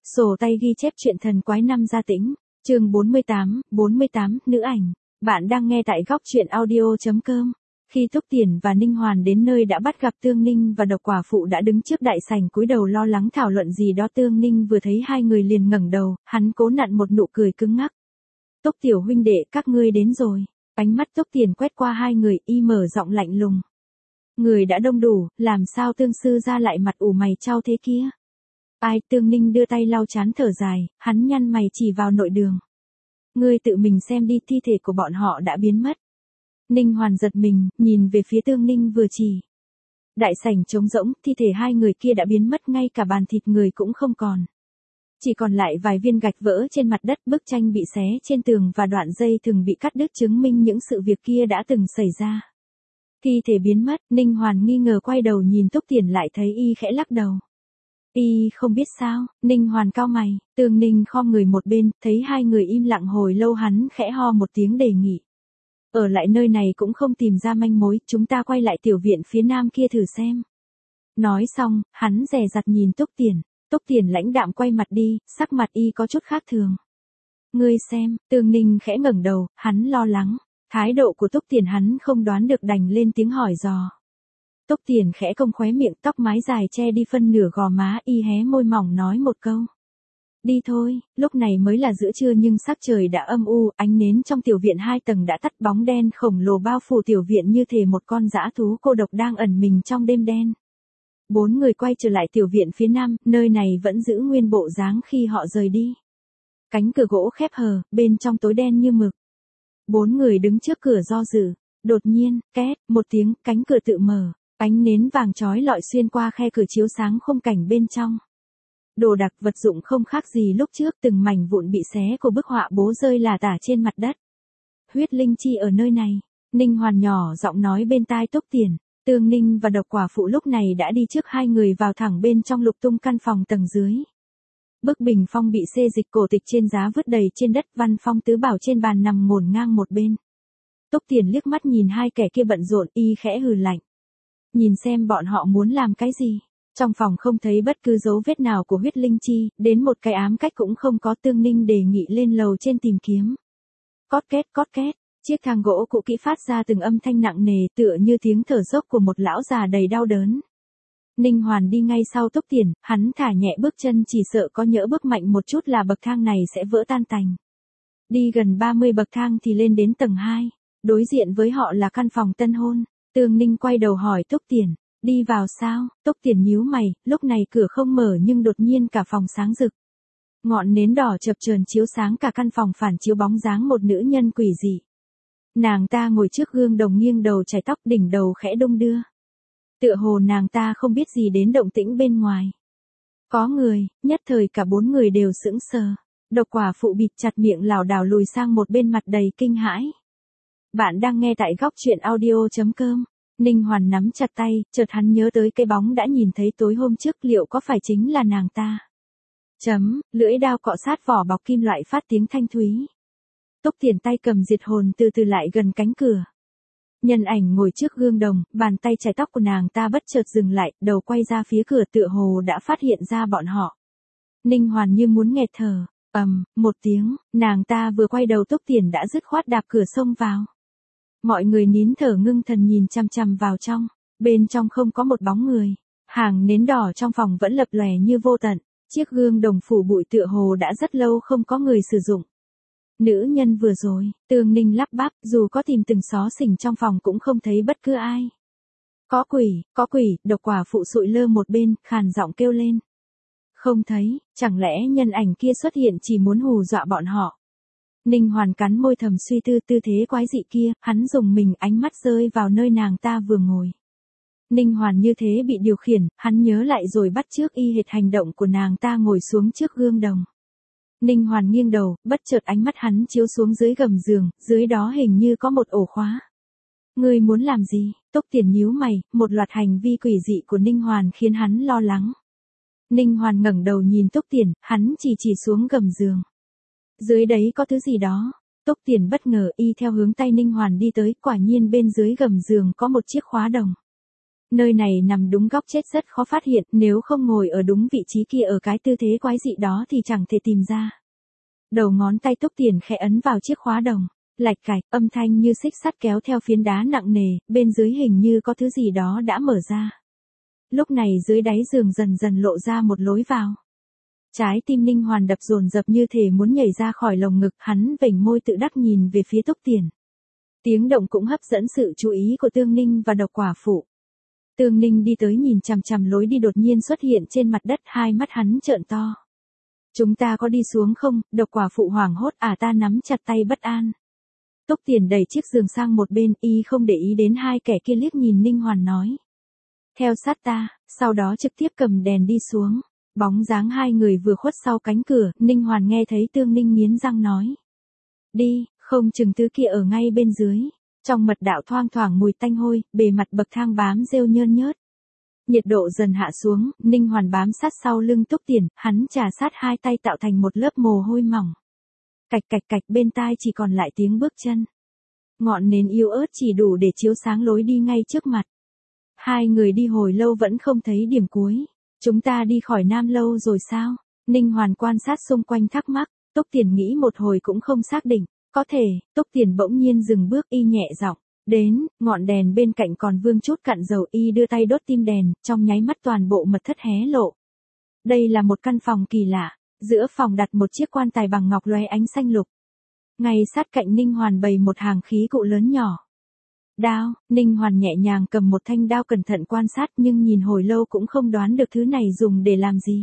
Sổ tay ghi chép truyện thần quái năm gia tĩnh, chương 48, nữ ảnh. Bạn đang nghe tại góc truyện audio.com. Khi Túc Tiền và Ninh Hoàn đến nơi đã bắt gặp Tương Ninh và Độc Quả Phụ đã đứng trước đại sảnh cúi đầu lo lắng thảo luận gì đó. Tương Ninh vừa thấy hai người liền ngẩng đầu, hắn cố nặn một nụ cười cứng ngắc. Túc tiểu huynh đệ, các ngươi đến rồi. Ánh mắt Túc Tiền quét qua hai người, y mở giọng lạnh lùng. Người đã đông đủ, làm sao Tương sư ra lại mặt ủ mày chau thế kia? Ai? Tương Ninh đưa tay lau chán thở dài, hắn nhăn mày chỉ vào nội đường. Ngươi tự mình xem đi, thi thể của bọn họ đã biến mất. Ninh Hoàn giật mình, nhìn về phía Tương Ninh vừa chỉ. Đại sảnh trống rỗng, thi thể hai người kia đã biến mất, ngay cả bàn thịt người cũng không còn. Chỉ còn lại vài viên gạch vỡ trên mặt đất, bức tranh bị xé trên tường và đoạn dây thừng bị cắt đứt chứng minh những sự việc kia đã từng xảy ra. Thi thể biến mất, Ninh Hoàn nghi ngờ quay đầu nhìn Túc Tiền lại thấy y khẽ lắc đầu. Y không biết sao, Ninh Hoàn cau mày, Tương Ninh khom người một bên, thấy hai người im lặng hồi lâu hắn khẽ ho một tiếng đề nghị. Ở lại nơi này cũng không tìm ra manh mối, chúng ta quay lại tiểu viện phía nam kia thử xem. Nói xong, hắn dè dặt nhìn Túc Tiền lãnh đạm quay mặt đi, sắc mặt y có chút khác thường. Ngươi xem, Tương Ninh khẽ ngẩng đầu, hắn lo lắng, thái độ của Túc Tiền hắn không đoán được đành lên tiếng hỏi dò. Túc Tiền khẽ cong khóe miệng, tóc mái dài che đi phân nửa gò má, y hé môi mỏng nói một câu. Đi thôi, lúc này mới là giữa trưa nhưng sắc trời đã âm u, ánh nến trong tiểu viện 2 tầng đã tắt, bóng đen khổng lồ bao phủ tiểu viện như thể một con dã thú cô độc đang ẩn mình trong đêm đen. 4 người quay trở lại tiểu viện phía nam, nơi này vẫn giữ nguyên bộ dáng khi họ rời đi. Cánh cửa gỗ khép hờ, bên trong tối đen như mực. 4 người đứng trước cửa do dự, đột nhiên, két, một tiếng, cánh cửa tự mở. Ánh nến vàng chói lọi xuyên qua khe cửa chiếu sáng khung cảnh bên trong. Đồ đạc vật dụng không khác gì lúc trước, từng mảnh vụn bị xé của bức họa bố rơi lả tả trên mặt đất. Huyết linh chi ở nơi này, Ninh Hoàn nhỏ giọng nói bên tai Túc Tiền. Tương Ninh và Độc Quả Phụ lúc này đã đi trước hai người vào thẳng bên trong lục tung căn phòng tầng dưới. Bức bình phong bị xê dịch cổ tịch trên giá vứt đầy trên đất, văn phong tứ bảo trên bàn nằm ngổn ngang một bên. Túc Tiền liếc mắt nhìn hai kẻ kia bận rộn, y khẽ hừ lạnh. Nhìn xem bọn họ muốn làm cái gì. Trong phòng không thấy bất cứ dấu vết nào của huyết linh chi, đến một cái ám cách cũng không có. Tương Ninh đề nghị lên lầu trên tìm kiếm. Cót két, chiếc thang gỗ cũ kỹ phát ra từng âm thanh nặng nề tựa như tiếng thở dốc của một lão già đầy đau đớn. Ninh Hoàn đi ngay sau Túc Tiền, hắn thả nhẹ bước chân chỉ sợ có nhỡ bước mạnh một chút là bậc thang này sẽ vỡ tan tành. Đi gần 30 bậc thang thì lên đến tầng 2, đối diện với họ là căn phòng tân hôn. Tương Ninh quay đầu hỏi Túc Tiền, đi vào sao? Túc Tiền nhíu mày, lúc này cửa không mở nhưng đột nhiên cả phòng sáng rực. Ngọn nến đỏ chập chờn chiếu sáng cả căn phòng, phản chiếu bóng dáng một nữ nhân quỷ dị. Nàng ta ngồi trước gương đồng nghiêng đầu chải tóc, đỉnh đầu khẽ đung đưa. Tựa hồ nàng ta không biết gì đến động tĩnh bên ngoài. Có người, nhất thời cả 4 người đều sững sờ. Độc Quả Phụ bịt chặt miệng lảo đảo lùi sang một bên mặt đầy kinh hãi. Bạn đang nghe tại góc truyện audio.com. Ninh Hoàn nắm chặt tay, chợt hắn nhớ tới cái bóng đã nhìn thấy tối hôm trước, liệu có phải chính là nàng ta? Lưỡi dao cọ sát vỏ bọc kim loại phát tiếng thanh thúy. Túc Tiền tay cầm diệt hồn từ từ lại gần cánh cửa. Nhân ảnh ngồi trước gương đồng, bàn tay chải tóc của nàng ta bất chợt dừng lại, đầu quay ra phía cửa tựa hồ đã phát hiện ra bọn họ. Ninh Hoàn như muốn nghẹt thở, một tiếng, nàng ta vừa quay đầu Túc Tiền đã dứt khoát đạp cửa xông vào. Mọi người nín thở ngưng thần nhìn chằm chằm vào trong, bên trong không có một bóng người, hàng nến đỏ trong phòng vẫn lập lòe như vô tận, chiếc gương đồng phủ bụi tựa hồ đã rất lâu không có người sử dụng. Nữ nhân vừa rồi, Tương Ninh lắp bắp, dù có tìm từng xó xỉnh trong phòng cũng không thấy bất cứ ai. Có quỷ, Độc Quả Phụ sụi lơ một bên, khàn giọng kêu lên. Không thấy, chẳng lẽ nhân ảnh kia xuất hiện chỉ muốn hù dọa bọn họ. Ninh Hoàn cắn môi thầm suy tư thế quái dị kia, hắn dùng mình, ánh mắt rơi vào nơi nàng ta vừa ngồi. Ninh Hoàn như thế bị điều khiển, hắn nhớ lại rồi bắt chước y hệt hành động của nàng ta ngồi xuống trước gương đồng. Ninh Hoàn nghiêng đầu, bất chợt ánh mắt hắn chiếu xuống dưới gầm giường, dưới đó hình như có một ổ khóa. Ngươi muốn làm gì? Túc Tiền nhíu mày, một loạt hành vi quỷ dị của Ninh Hoàn khiến hắn lo lắng. Ninh Hoàn ngẩng đầu nhìn Túc Tiền, hắn chỉ xuống gầm giường. Dưới đấy có thứ gì đó. Túc Tiền bất ngờ y theo hướng tay Ninh Hoàn đi tới, quả nhiên bên dưới gầm giường có một chiếc khóa đồng. Nơi này nằm đúng góc chết rất khó phát hiện, nếu không ngồi ở đúng vị trí kia ở cái tư thế quái dị đó thì chẳng thể tìm ra. Đầu ngón tay Túc Tiền khẽ ấn vào chiếc khóa đồng, lạch cạch, âm thanh như xích sắt kéo theo phiến đá nặng nề, bên dưới hình như có thứ gì đó đã mở ra. Lúc này dưới đáy giường dần dần lộ ra một lối vào. Trái tim Ninh Hoàn đập dồn dập như thể muốn nhảy ra khỏi lồng ngực, hắn vểnh môi tự đắc nhìn về phía Túc Tiền. Tiếng động cũng hấp dẫn sự chú ý của Tương Ninh và Độc Quả Phụ. Tương Ninh đi tới nhìn chằm chằm lối đi đột nhiên xuất hiện trên mặt đất, hai mắt hắn trợn to. Chúng ta có đi xuống không? Độc Quả Phụ hoảng hốt, ta nắm chặt tay bất an. Túc Tiền đẩy chiếc giường sang một bên, y không để ý đến hai kẻ kia, liếc nhìn Ninh Hoàn nói. Theo sát ta, sau đó trực tiếp cầm đèn đi xuống. Bóng dáng hai người vừa khuất sau cánh cửa, Ninh Hoàn nghe thấy Tương Ninh nghiến răng nói. Đi, không chừng thứ kia ở ngay bên dưới. Trong mật đạo thoang thoảng mùi tanh hôi, bề mặt bậc thang bám rêu nhơn nhớt. Nhiệt độ dần hạ xuống, Ninh Hoàn bám sát sau lưng Túc Tiền, hắn chà sát hai tay tạo thành một lớp mồ hôi mỏng. Cạch cạch cạch, bên tai chỉ còn lại tiếng bước chân. Ngọn nến yếu ớt chỉ đủ để chiếu sáng lối đi ngay trước mặt. Hai người đi hồi lâu vẫn không thấy điểm cuối. Chúng ta đi khỏi Nam Lâu rồi sao? Ninh Hoàn quan sát xung quanh thắc mắc, Túc Tiền nghĩ một hồi cũng không xác định. Có thể, Túc Tiền bỗng nhiên dừng bước, y nhẹ giọng. Đến, ngọn đèn bên cạnh còn vương chút cặn dầu, y đưa tay đốt tim đèn, trong nháy mắt toàn bộ mật thất hé lộ. Đây là một căn phòng kỳ lạ, giữa phòng đặt một chiếc quan tài bằng ngọc lóe ánh xanh lục. Ngay sát cạnh Ninh Hoàn bày một hàng khí cụ lớn nhỏ. Đao, Ninh Hoàn nhẹ nhàng cầm một thanh đao cẩn thận quan sát nhưng nhìn hồi lâu cũng không đoán được thứ này dùng để làm gì.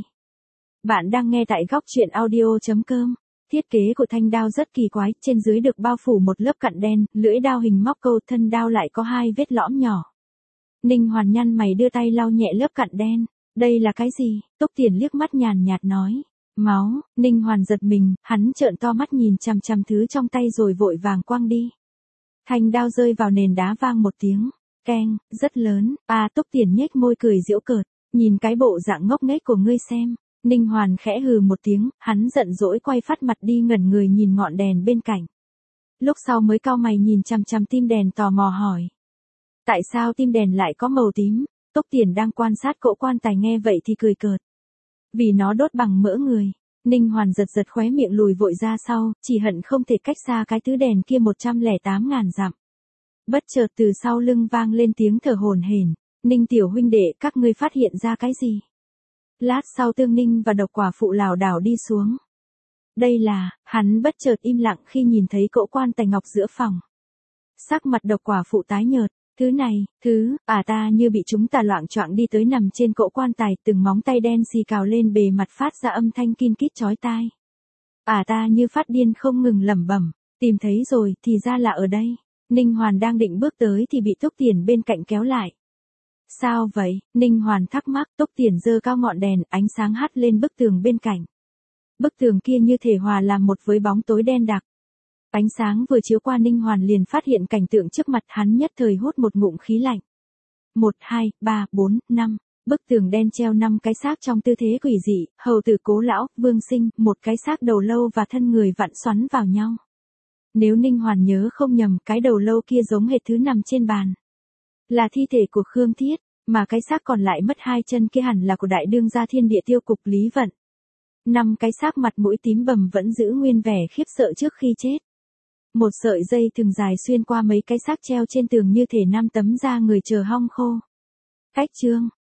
Bạn đang nghe tại góc truyện audio.com. Thiết kế của thanh đao rất kỳ quái, trên dưới được bao phủ một lớp cặn đen, lưỡi đao hình móc câu, thân đao lại có hai vết lõm nhỏ. Ninh Hoàn nhăn mày đưa tay lau nhẹ lớp cặn đen. Đây là cái gì? Túc Tiền liếc mắt nhàn nhạt nói. Máu. Ninh Hoàn giật mình, hắn trợn to mắt nhìn chằm chằm thứ trong tay rồi vội vàng quăng đi. Thanh đao rơi vào nền đá vang một tiếng. Keng, rất lớn. Túc Tiền nhếch môi cười giễu cợt. Nhìn cái bộ dạng ngốc nghếch của ngươi xem. Ninh Hoàn khẽ hừ một tiếng, hắn giận dỗi quay phát mặt đi, ngẩn người nhìn ngọn đèn bên cạnh. Lúc sau mới cau mày nhìn chằm chằm tim đèn, tò mò hỏi. Tại sao tim đèn lại có màu tím? Túc Tiền đang quan sát cỗ quan tài nghe vậy thì cười cợt. Vì nó đốt bằng mỡ người. Ninh Hoàn giật giật khóe miệng, lùi vội ra sau, chỉ hận không thể cách xa cái thứ đèn kia 108.000 dặm. Bất chợt từ sau lưng vang lên tiếng thở hổn hển. Ninh tiểu huynh đệ, các ngươi phát hiện ra cái gì? Lát sau Tương Ninh và Độc Quả Phụ lảo đảo đi xuống. Đây là, hắn bất chợt im lặng khi nhìn thấy cỗ quan tài ngọc giữa phòng. Sắc mặt Độc Quả Phụ tái nhợt, thứ này, ta như bị chúng ta loạng choạng đi tới nằm trên cỗ quan tài, từng móng tay đen xì cào lên bề mặt phát ra âm thanh kin kít chói tai. Ta như phát điên không ngừng lẩm bẩm, tìm thấy rồi, thì ra là ở đây. Ninh Hoàn đang định bước tới thì bị Túc Tiền bên cạnh kéo lại. Sao vậy? Ninh Hoàn thắc mắc. Túc Tiền giơ cao ngọn đèn, ánh sáng hắt lên bức tường bên cạnh. Bức tường kia như thể hòa làm một với bóng tối đen đặc. Ánh sáng vừa chiếu qua, Ninh Hoàn liền phát hiện cảnh tượng trước mặt, hắn nhất thời hút một ngụm khí lạnh. 1, 2, 3, 4, 5. Bức tường đen treo 5 cái xác trong tư thế quỷ dị, hầu tử Cố lão, Vương Sinh, một cái xác đầu lâu và thân người vặn xoắn vào nhau. Nếu Ninh Hoàn nhớ không nhầm, cái đầu lâu kia giống hệt thứ nằm trên bàn. Là thi thể của Khương Thiết, mà cái xác còn lại mất 2 chân kia hẳn là của đại đương gia Thiên Địa Tiêu Cục Lý Vận. 5 cái xác mặt mũi tím bầm vẫn giữ nguyên vẻ khiếp sợ trước khi chết. Một sợi dây thừng dài xuyên qua mấy cái xác treo trên tường như thể 5 tấm da người chờ hong khô. Cách chương.